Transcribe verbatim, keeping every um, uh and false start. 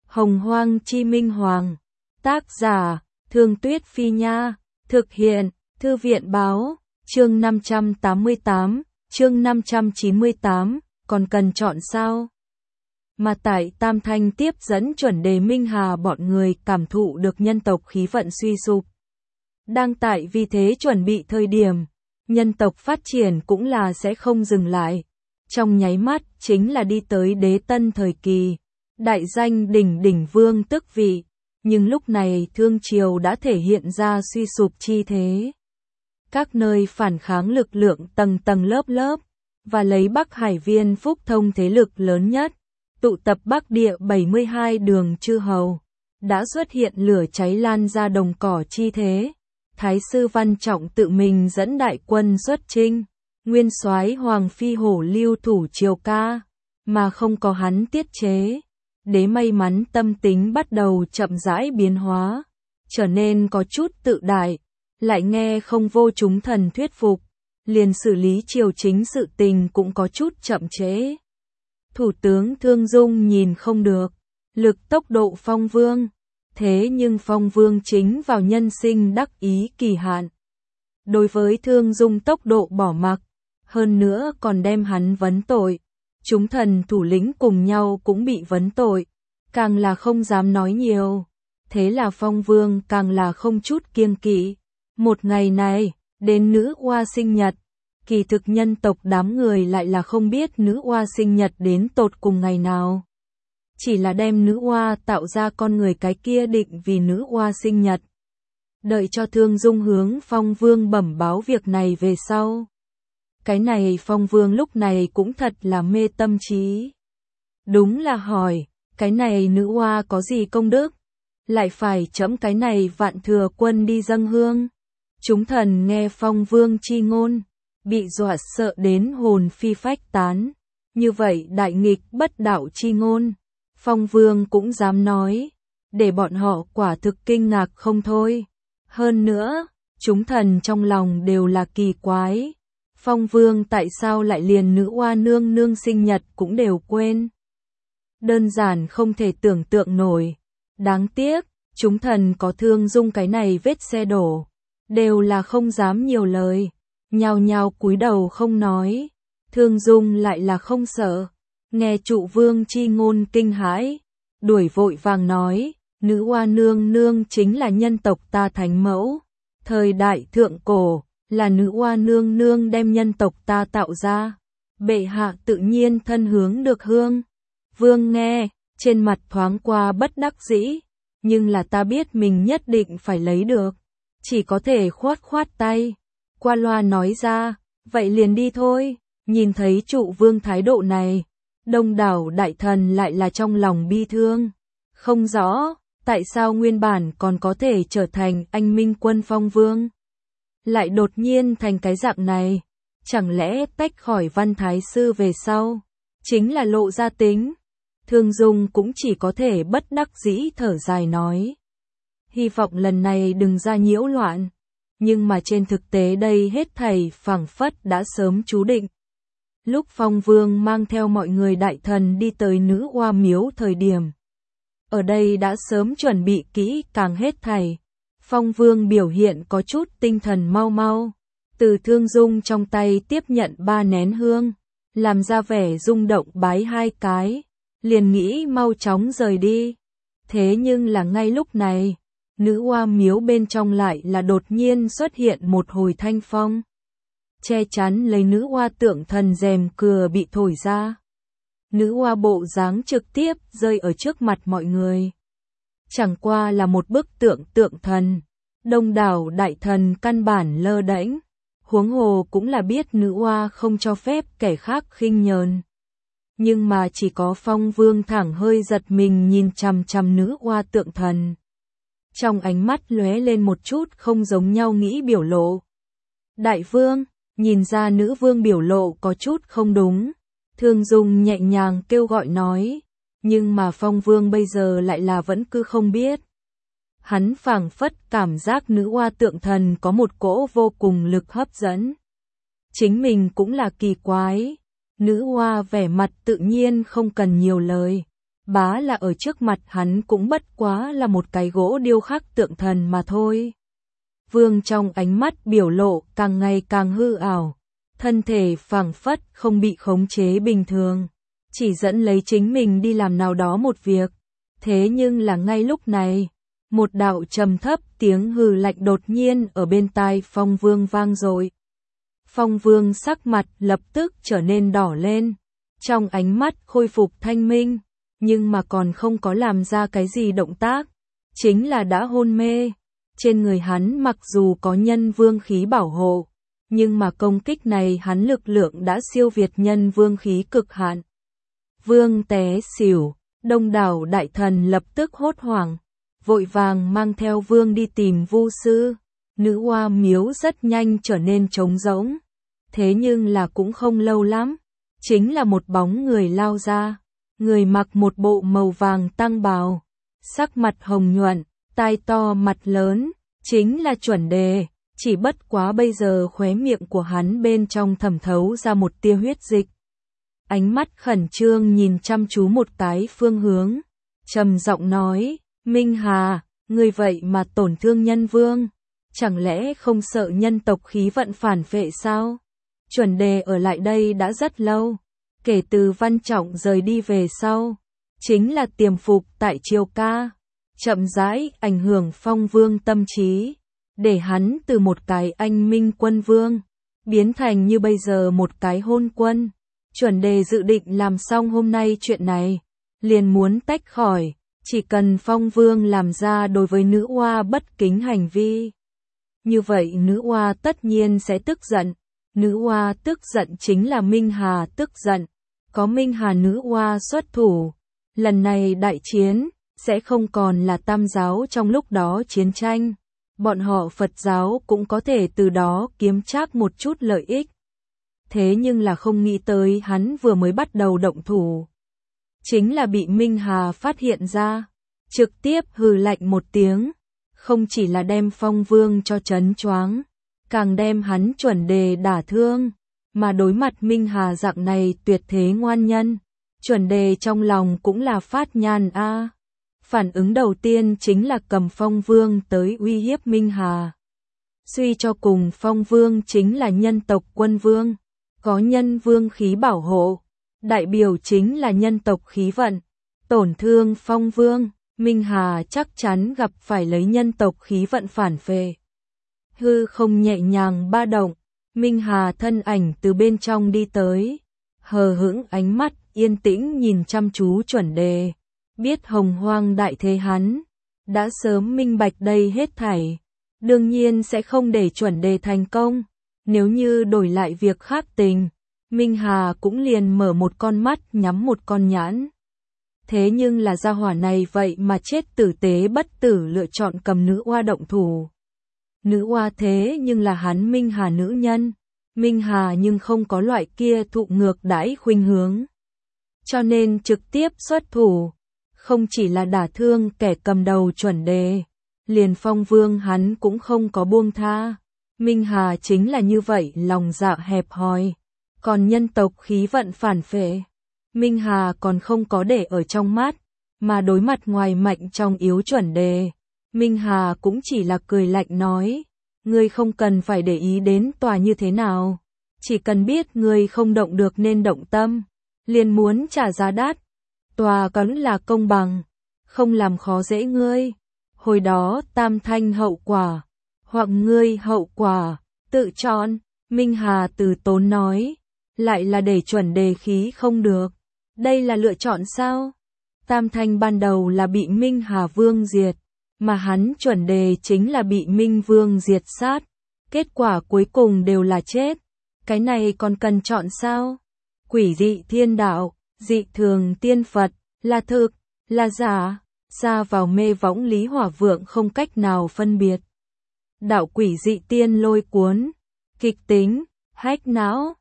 Hồng Hoang Chi Minh Hoàng. Tác giả, Thương Tuyết Phi Nha. Thực hiện, Thư viện Báo. Chương năm trăm tám mươi tám, chương năm trăm chín mươi tám, còn cần chọn sao? Mà tại Tam Thanh tiếp dẫn chuẩn đề Minh Hà bọn người cảm thụ được nhân tộc khí vận suy sụp. Đang tại vì thế chuẩn bị thời điểm, nhân tộc phát triển cũng là sẽ không dừng lại. Trong nháy mắt chính là đi tới đế tân thời kỳ, đại danh đỉnh đỉnh vương tức vị. Nhưng lúc này Thương Triều đã thể hiện ra suy sụp chi thế. Các nơi phản kháng lực lượng tầng tầng lớp lớp, và lấy Bắc Hải Viên Phúc Thông thế lực lớn nhất, tụ tập Bắc Địa bảy mươi hai đường chư hầu, đã xuất hiện lửa cháy lan ra đồng cỏ chi thế. Thái sư Văn Trọng tự mình dẫn đại quân xuất chinh, nguyên soái Hoàng Phi Hổ lưu thủ triều ca, mà không có hắn tiết chế. Đế may mắn tâm tính bắt đầu chậm rãi biến hóa, trở nên có chút tự đại, lại nghe không vô chúng thần thuyết phục, liền xử lý triều chính sự tình cũng có chút chậm trễ. Thủ tướng Thương Dung nhìn không được, lực tốc độ Phong Vương, thế nhưng Phong Vương chính vào nhân sinh đắc ý kỳ hạn. Đối với Thương Dung tốc độ bỏ mặc, hơn nữa còn đem hắn vấn tội. Chúng thần thủ lĩnh cùng nhau cũng bị vấn tội, càng là không dám nói nhiều. Thế là Phong Vương càng là không chút kiêng kỵ. Một ngày này, đến nữ oa sinh nhật, kỳ thực nhân tộc đám người lại là không biết nữ oa sinh nhật đến tột cùng ngày nào. Chỉ là đem nữ oa tạo ra con người cái kia định vì nữ oa sinh nhật. Đợi cho Thương Dung hướng Phong Vương bẩm báo việc này về sau. Cái này Phong Vương lúc này cũng thật là mê tâm trí. Đúng là hỏi, cái này nữ oa có gì công đức? Lại phải chẫm cái này vạn thừa quân đi dâng hương. Chúng thần nghe Phong Vương chi ngôn, bị dọa sợ đến hồn phi phách tán. Như vậy đại nghịch bất đạo chi ngôn, Phong Vương cũng dám nói, để bọn họ quả thực kinh ngạc không thôi. Hơn nữa, chúng thần trong lòng đều là kỳ quái. Phong Vương tại sao lại liền nữ oa nương nương sinh nhật cũng đều quên? Đơn giản không thể tưởng tượng nổi. Đáng tiếc, chúng thần có Thương Dung cái này vết xe đổ, đều là không dám nhiều lời, nhao nhao cúi đầu không nói. Thương Dung lại là không sợ, nghe trụ vương chi ngôn kinh hãi, đuổi vội vàng nói, nữ oa nương nương chính là nhân tộc ta thánh mẫu. Thời đại thượng cổ, là nữ oa nương nương đem nhân tộc ta tạo ra. Bệ hạ tự nhiên thân hướng được hương. Vương nghe, trên mặt thoáng qua bất đắc dĩ, nhưng là ta biết mình nhất định phải lấy được. Chỉ có thể khoát khoát tay, qua loa nói ra, vậy liền đi thôi. Nhìn thấy trụ vương thái độ này, đông đảo đại thần lại là trong lòng bi thương. Không rõ, tại sao nguyên bản còn có thể trở thành anh minh quân Phong Vương, lại đột nhiên thành cái dạng này. Chẳng lẽ tách khỏi Văn Thái Sư về sau, chính là lộ ra tính? Thương Dung cũng chỉ có thể bất đắc dĩ thở dài nói. Hy vọng lần này đừng ra nhiễu loạn. Nhưng mà trên thực tế đây hết thảy phảng phất đã sớm chú định. Lúc Phong Vương mang theo mọi người đại thần đi tới nữ oa miếu thời điểm, ở đây đã sớm chuẩn bị kỹ càng hết thảy. Phong Vương biểu hiện có chút tinh thần mau mau, từ Thương Dung trong tay tiếp nhận ba nén hương, làm ra vẻ rung động bái hai cái, liền nghĩ mau chóng rời đi. Thế nhưng là ngay lúc này, nữ oa miếu bên trong lại là đột nhiên xuất hiện một hồi thanh phong, che chắn lấy nữ oa tượng thần rèm cửa bị thổi ra. Nữ oa bộ dáng trực tiếp rơi ở trước mặt mọi người. Chẳng qua là một bức tượng tượng thần, đông đảo đại thần căn bản lơ đễnh, huống hồ cũng là biết nữ oa không cho phép kẻ khác khinh nhờn. Nhưng mà chỉ có Phong Vương thẳng hơi giật mình nhìn chằm chằm nữ oa tượng thần. Trong ánh mắt lóe lên một chút không giống nhau nghĩ biểu lộ. Đại vương, nhìn ra nữ vương biểu lộ có chút không đúng. Thương Dung nhẹ nhàng kêu gọi nói, nhưng mà Phong Vương bây giờ lại là vẫn cứ không biết. Hắn phảng phất cảm giác nữ oa tượng thần có một cỗ vô cùng lực hấp dẫn. Chính mình cũng là kỳ quái. Nữ oa vẻ mặt tự nhiên không cần nhiều lời, bá là ở trước mặt hắn cũng bất quá là một cái gỗ điêu khắc tượng thần mà thôi. Vương trong ánh mắt biểu lộ càng ngày càng hư ảo, thân thể phảng phất không bị khống chế bình thường, chỉ dẫn lấy chính mình đi làm nào đó một việc. Thế nhưng là ngay lúc này, một đạo trầm thấp tiếng hừ lạnh đột nhiên ở bên tai Phong Vương vang dội. Phong Vương sắc mặt lập tức trở nên đỏ lên, trong ánh mắt khôi phục thanh minh, nhưng mà còn không có làm ra cái gì động tác, chính là đã hôn mê. Trên người hắn mặc dù có nhân vương khí bảo hộ, nhưng mà công kích này hắn lực lượng đã siêu việt nhân vương khí cực hạn. Vương té xỉu, đông đảo đại thần lập tức hốt hoảng, vội vàng mang theo vương đi tìm vu sư. Nữ oa miếu rất nhanh trở nên trống rỗng, thế nhưng là cũng không lâu lắm, chính là một bóng người lao ra, người mặc một bộ màu vàng tăng bào, sắc mặt hồng nhuận, tai to mặt lớn, chính là Chuẩn Đề, chỉ bất quá bây giờ khóe miệng của hắn bên trong thẩm thấu ra một tia huyết dịch. Ánh mắt khẩn trương nhìn chăm chú một cái phương hướng, trầm giọng nói, Minh Hà, ngươi vậy mà tổn thương nhân vương, chẳng lẽ không sợ nhân tộc khí vận phản phệ sao? Chuẩn Đề ở lại đây đã rất lâu, kể từ Văn Trọng rời đi về sau, chính là tiềm phục tại Triều Ca, chậm rãi ảnh hưởng Phong Vương tâm trí, để hắn từ một cái anh minh quân vương, biến thành như bây giờ một cái hôn quân. Chuẩn Đề dự định làm xong hôm nay chuyện này, liền muốn tách khỏi, chỉ cần Phong Vương làm ra đối với nữ oa bất kính hành vi. Như vậy nữ oa tất nhiên sẽ tức giận, nữ oa tức giận chính là Minh Hà tức giận, có Minh Hà nữ oa xuất thủ, lần này đại chiến sẽ không còn là tam giáo trong lúc đó chiến tranh, bọn họ Phật giáo cũng có thể từ đó kiếm trác một chút lợi ích. Thế nhưng là không nghĩ tới hắn vừa mới bắt đầu động thủ, chính là bị Minh Hà phát hiện ra, trực tiếp hừ lạnh một tiếng, không chỉ là đem Phong Vương cho trấn choáng, càng đem hắn Chuẩn Đề đả thương, mà đối mặt Minh Hà dạng này tuyệt thế ngoan nhân, Chuẩn Đề trong lòng cũng là phát nhàn a. À. Phản ứng đầu tiên chính là cầm Phong Vương tới uy hiếp Minh Hà. Suy cho cùng Phong Vương chính là nhân tộc quân vương, có nhân vương khí bảo hộ, đại biểu chính là nhân tộc khí vận, tổn thương Phong Vương, Minh Hà chắc chắn gặp phải lấy nhân tộc khí vận phản phệ. Hư không nhẹ nhàng ba động, Minh Hà thân ảnh từ bên trong đi tới, hờ hững ánh mắt yên tĩnh nhìn chăm chú Chuẩn Đề, biết hồng hoang đại thế hắn đã sớm minh bạch đây hết thảy, đương nhiên sẽ không để Chuẩn Đề thành công. Nếu như đổi lại việc khác tình, Minh Hà cũng liền mở một con mắt nhắm một con nhãn. Thế nhưng là gia hỏa này vậy mà chết tử tế bất tử lựa chọn cầm nữ oa động thủ. Nữ oa thế nhưng là hắn Minh Hà nữ nhân, Minh Hà nhưng không có loại kia thụ ngược đãi khuynh hướng. Cho nên trực tiếp xuất thủ, không chỉ là đả thương kẻ cầm đầu Chuẩn Đề, liền Phong Vương hắn cũng không có buông tha. Minh Hà chính là như vậy lòng dạ hẹp hòi, còn nhân tộc khí vận phản phệ, Minh Hà còn không có để ở trong mắt, mà đối mặt ngoài mạnh trong yếu Chuẩn Đề, Minh Hà cũng chỉ là cười lạnh nói, ngươi không cần phải để ý đến tòa như thế nào, chỉ cần biết ngươi không động được nên động tâm, liền muốn trả giá đắt, tòa vẫn là công bằng, không làm khó dễ ngươi, hồi đó tam thanh hậu quả, hoặc ngươi hậu quả, tự chọn, Minh Hà từ tốn nói, lại là để Chuẩn Đề khí không được, đây là lựa chọn sao? Tam thanh ban đầu là bị Minh Hà Vương diệt, mà hắn Chuẩn Đề chính là bị Minh Vương diệt sát, kết quả cuối cùng đều là chết, cái này còn cần chọn sao? Quỷ dị thiên đạo, dị thường tiên Phật, là thực, là giả, xa vào mê võng Lý Hỏa Vượng không cách nào phân biệt. Đạo quỷ dị tiên lôi cuốn, kịch tính, hách não,